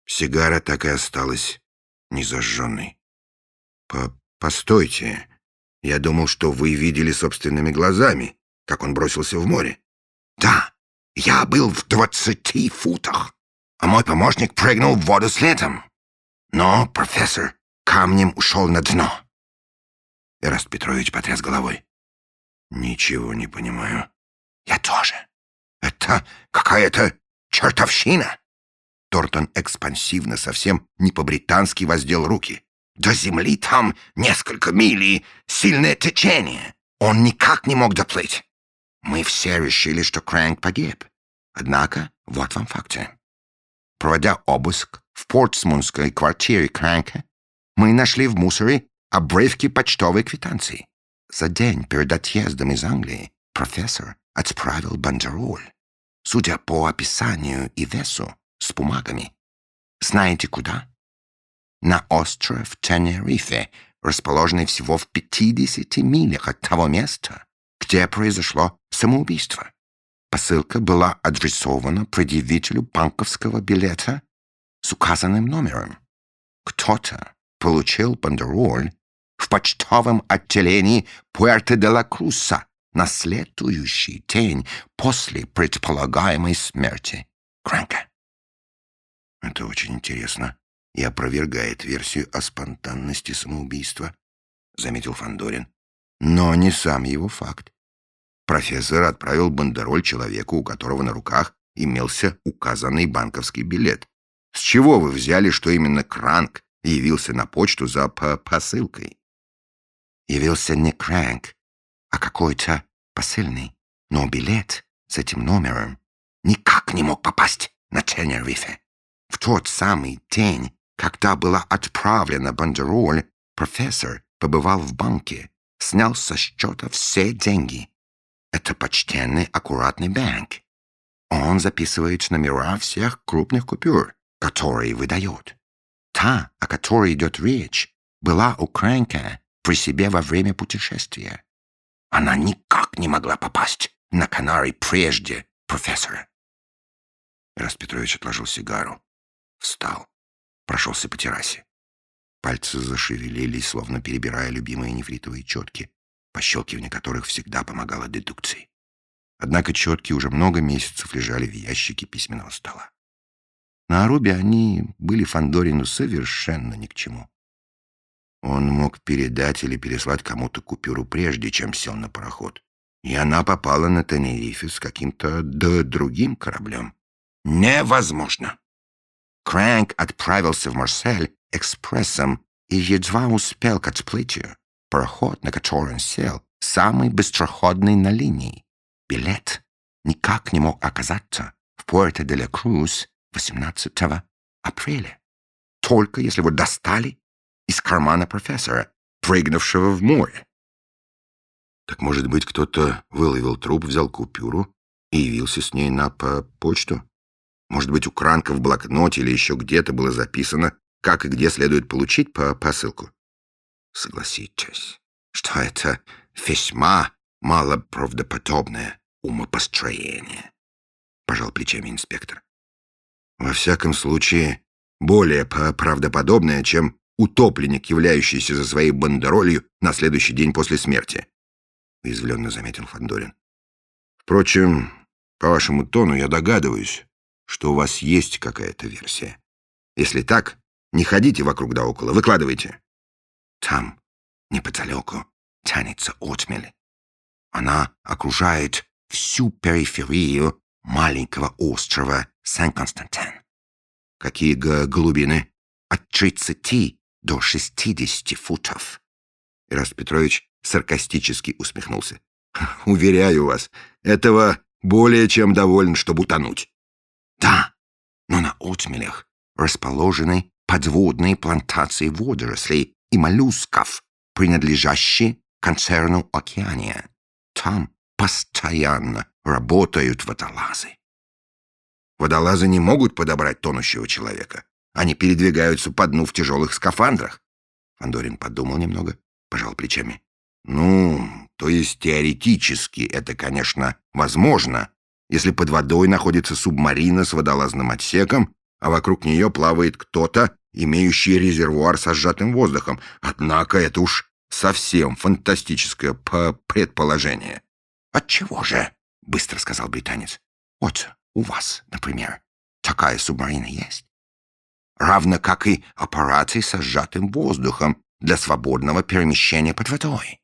Сигара так и осталась незажженной. Постойте. Я думал, что вы видели собственными глазами, как он бросился в море. Да, я был в 20 футах, а мой помощник прыгнул в воду следом. Но профессор камнем ушел на дно. Эраст Петрович потряс головой. Ничего не понимаю. Я тоже. Это какая-то чертовщина. Тортон экспансивно, совсем не по-британски воздел руки. До земли там несколько миль и сильное течение. Он никак не мог доплыть. Мы все решили, что Крэнк погиб. Однако, вот вам факты. Проводя обыск в портсмутской квартире Крэнка, мы нашли в мусоре обрывки почтовой квитанции. За день перед отъездом из Англии профессор отправил бандероль, судя по описанию и весу, с бумагами. Знаете куда? На остров Тенерифе, расположенный всего в 50 милях от того места, где произошло самоубийство. Посылка была адресована предъявителю банковского билета с указанным номером. Кто-то получил бандероль в почтовом отделении Пуэрто-де-ла-Круса на следующий день после предполагаемой смерти Крэнка. Это очень интересно и опровергает версию о спонтанности самоубийства, заметил Фандорин. Но не сам его факт. Профессор отправил бандероль человеку, у которого на руках имелся указанный банковский билет. С чего вы взяли, что именно Крэнк явился на почту за посылкой? Явился не Крэнк, а какой-то посыльный. Но билет с этим номером никак не мог попасть на Тенерифе. В тот самый день, когда была отправлена бандероль, профессор побывал в банке, снял со счета все деньги. Это почтенный, аккуратный банк. Он записывает номера всех крупных купюр, которые выдает. Та, о которой идет речь, была у Крэнка при себе во время путешествия. Она никак не могла попасть на Канары прежде профессора. Эраст Петрович отложил сигару, встал, прошелся по террасе. Пальцы зашевелились, словно перебирая любимые нефритовые четки, пощелкивание которых всегда помогало дедукции. Однако четки уже много месяцев лежали в ящике письменного стола. На Арубе они были Фандорину совершенно ни к чему. Он мог передать или переслать кому-то купюру прежде, чем сел на пароход. И она попала на Тенерифе с каким-то другим кораблем. Невозможно. Крэнк отправился в Марсель экспрессом и едва успел к отплытию. Пароход, на который он сел, самый быстроходный на линии. Билет никак не мог оказаться в Пуэрто-де-ла-Крус 18 апреля. Только если его достали из кармана профессора, прыгнувшего в море. Так, может быть, кто-то выловил труп, взял купюру и явился с ней на почту? Может быть, у Крэнка в блокноте или еще где-то было записано, как и где следует получить посылку? Согласитесь, что это весьма малоправдоподобное умопостроение, пожал плечами инспектор. Во всяком случае, более правдоподобное, чем утопленник, являющийся за своей бандеролью на следующий день после смерти, уязвленно заметил Фандорин. Впрочем, по вашему тону я догадываюсь, что у вас есть какая-то версия. Если так, не ходите вокруг да около, выкладывайте. Там, неподалеку, тянется отмель. Она окружает всю периферию маленького острова Сен-Константин. Какие глубины? От 30 до 60 футов. Эраст Петрович саркастически усмехнулся. Уверяю вас, этого более чем довольно, чтобы утонуть. Да, но на отмелях расположены подводные плантации водорослей и моллюсков, принадлежащие концерну «Океания». Там постоянно работают водолазы. Водолазы не могут подобрать тонущего человека. Они передвигаются по дну в тяжелых скафандрах. Фандорин подумал немного, пожал плечами. Ну, то есть теоретически это, конечно, возможно, если под водой находится субмарина с водолазным отсеком, а вокруг нее плавает кто-то, имеющий резервуар со сжатым воздухом. Однако это уж совсем фантастическое предположение. «Отчего же?» — быстро сказал британец. «Вот у вас, например, такая субмарина есть. Равно как и аппараты со сжатым воздухом для свободного перемещения под водой».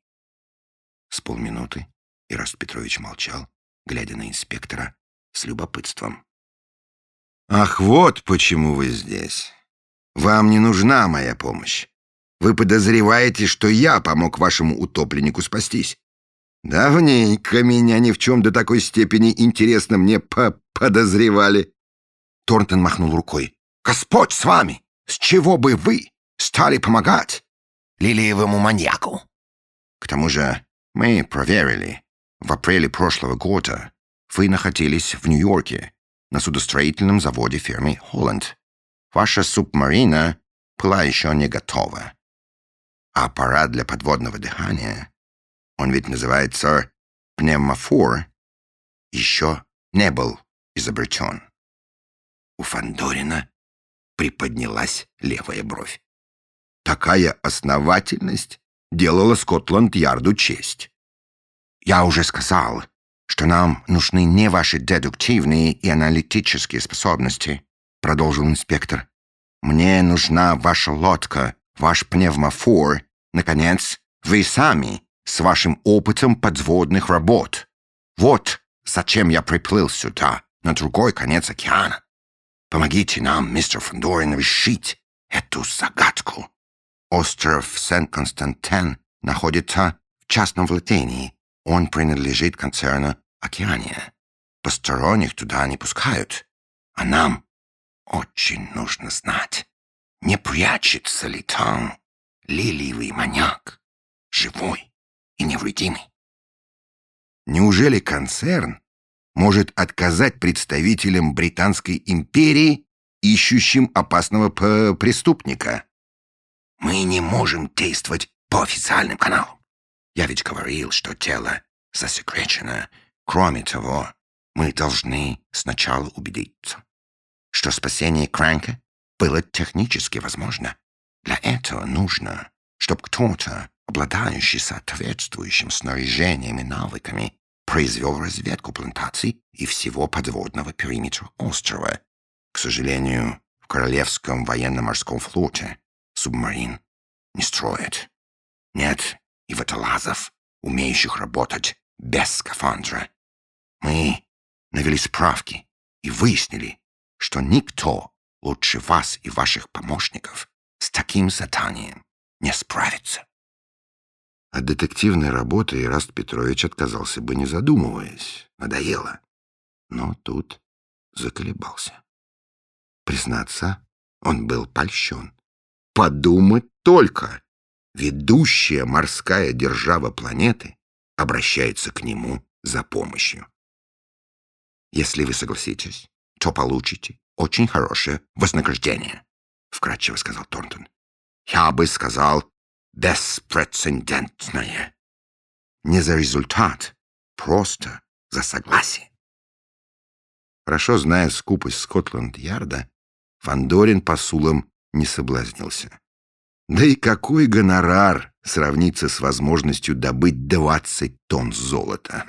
С полминуты Ираст Петрович молчал, глядя на инспектора с любопытством. «Ах, вот почему вы здесь. Вам не нужна моя помощь. Вы подозреваете, что я помог вашему утопленнику спастись. Давненько меня ни в чем до такой степени интересно мне подозревали». Торнтон махнул рукой. «Господь с вами! С чего бы вы стали помогать лилиевому маньяку? К тому же мы проверили. В апреле прошлого года вы находились в Нью-Йорке на судостроительном заводе фирмы «Холланд». Ваша субмарина была еще не готова. А аппарат для подводного дыхания, он ведь называется пневмофор, еще не был изобретен». У Фандорина приподнялась левая бровь. Такая основательность делала Скотланд-Ярду честь. «Я уже сказал, что нам нужны не ваши дедуктивные и аналитические способности», — продолжил инспектор. «Мне нужна ваша лодка, ваш пневмофор, наконец, вы сами с вашим опытом подводных работ. Вот зачем я приплыл сюда, на другой конец океана. Помогите нам, мистер Фандорин, решить эту загадку. Остров Сент-Константин находится в частном владении. Он принадлежит концерну «Океания». Посторонних туда не пускают. А нам очень нужно знать, не прячется ли там лилиевый маньяк, живой и невредимый. Неужели концерн может отказать представителям Британской империи, ищущим опасного преступника? Мы не можем действовать по официальным каналам. Я ведь говорил, что дело засекречено. Кроме того, мы должны сначала убедиться, что спасение Крэнка было технически возможно. Для этого нужно, чтобы кто-то, обладающий соответствующим снаряжением и навыками, произвел разведку плантаций и всего подводного периметра острова. К сожалению, в Королевском военно-морском флоте субмарин не строят. Нет и водолазов, умеющих работать без скафандра. Мы навели справки и выяснили, что никто лучше вас и ваших помощников с таким заданием не справится. От детективной работы Ираст Петрович отказался бы, не задумываясь. Надоело. Но тут заколебался. Признаться, он был польщен. Подумать только! Ведущая морская держава планеты обращается к нему за помощью. «Если вы согласитесь, то получите очень хорошее вознаграждение», — вкратчиво сказал Торнтон. «Я бы сказал, беспрецедентное. Не за результат, просто за согласие». Хорошо зная скупость Скотланд-Ярда, Фандорин посулом не соблазнился. Да и какой гонорар сравнится с возможностью добыть 20 тонн золота?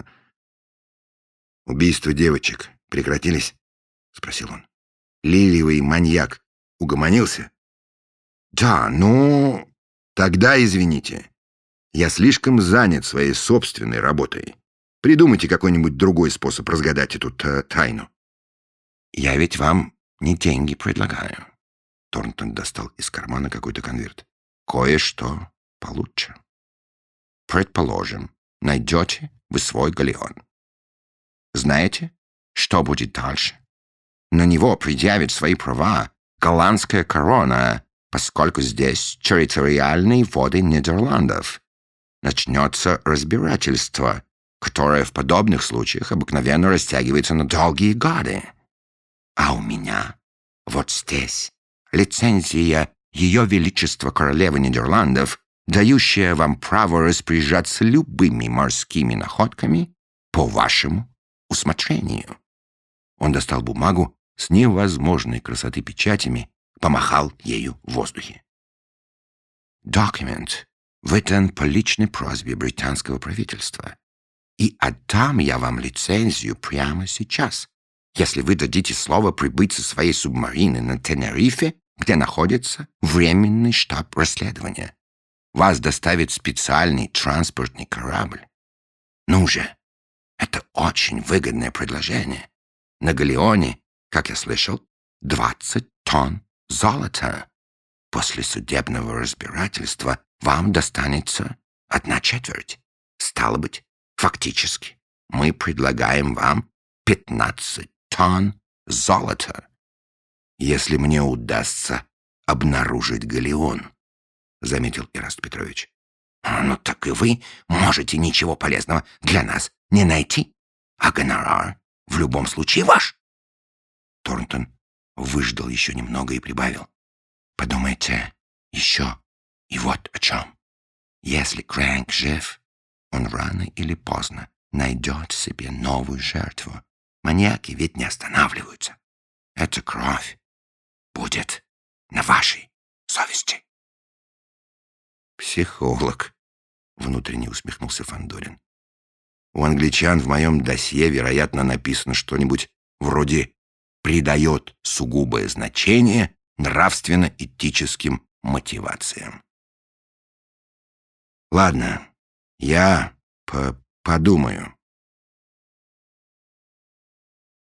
«Убийства девочек прекратились?» — спросил он. «Лилиевый маньяк угомонился?» «Да, но...» «Тогда извините. Я слишком занят своей собственной работой. Придумайте какой-нибудь другой способ разгадать эту тайну». «Я ведь вам не деньги предлагаю». Торнтон достал из кармана какой-то конверт. «Кое-что получше. Предположим, найдете вы свой галеон. Знаете, что будет дальше? На него предъявит свои права голландская корона, поскольку здесь территориальные воды Нидерландов. Начнется разбирательство, которое в подобных случаях обыкновенно растягивается на долгие годы. А у меня вот здесь лицензия Ее Величества Королевы Нидерландов, дающая вам право распоряжаться любыми морскими находками по вашему усмотрению». Он достал бумагу с невозможной красоты печатями, помахал ею в воздухе. «Документ выдан по личной просьбе британского правительства, и отдам я вам лицензию прямо сейчас, если вы дадите слово прибыть со своей субмарины на Тенерифе, где находится временный штаб расследования. Вас доставит специальный транспортный корабль. Ну же, это очень выгодное предложение. На галеоне, как я слышал, 20 тонн золота. После судебного разбирательства вам достанется 1/4. Стало быть, фактически, мы предлагаем вам 15 тонн золота, если мне удастся обнаружить галеон, — заметил Ираст Петрович. Ну так и вы можете ничего полезного для нас не найти, а гонорар в любом случае ваш. Торнтон выждал еще немного и прибавил: подумайте еще и вот о чем. Если Крэнк жив, он рано или поздно найдет себе новую жертву. Маньяки ведь не останавливаются. Эта кровь будет на вашей совести. «Психолог», — внутренне усмехнулся Фандорин. «У англичан в моем досье, вероятно, написано что-нибудь вроде «придает сугубое значение нравственно-этическим мотивациям». Ладно, я подумаю.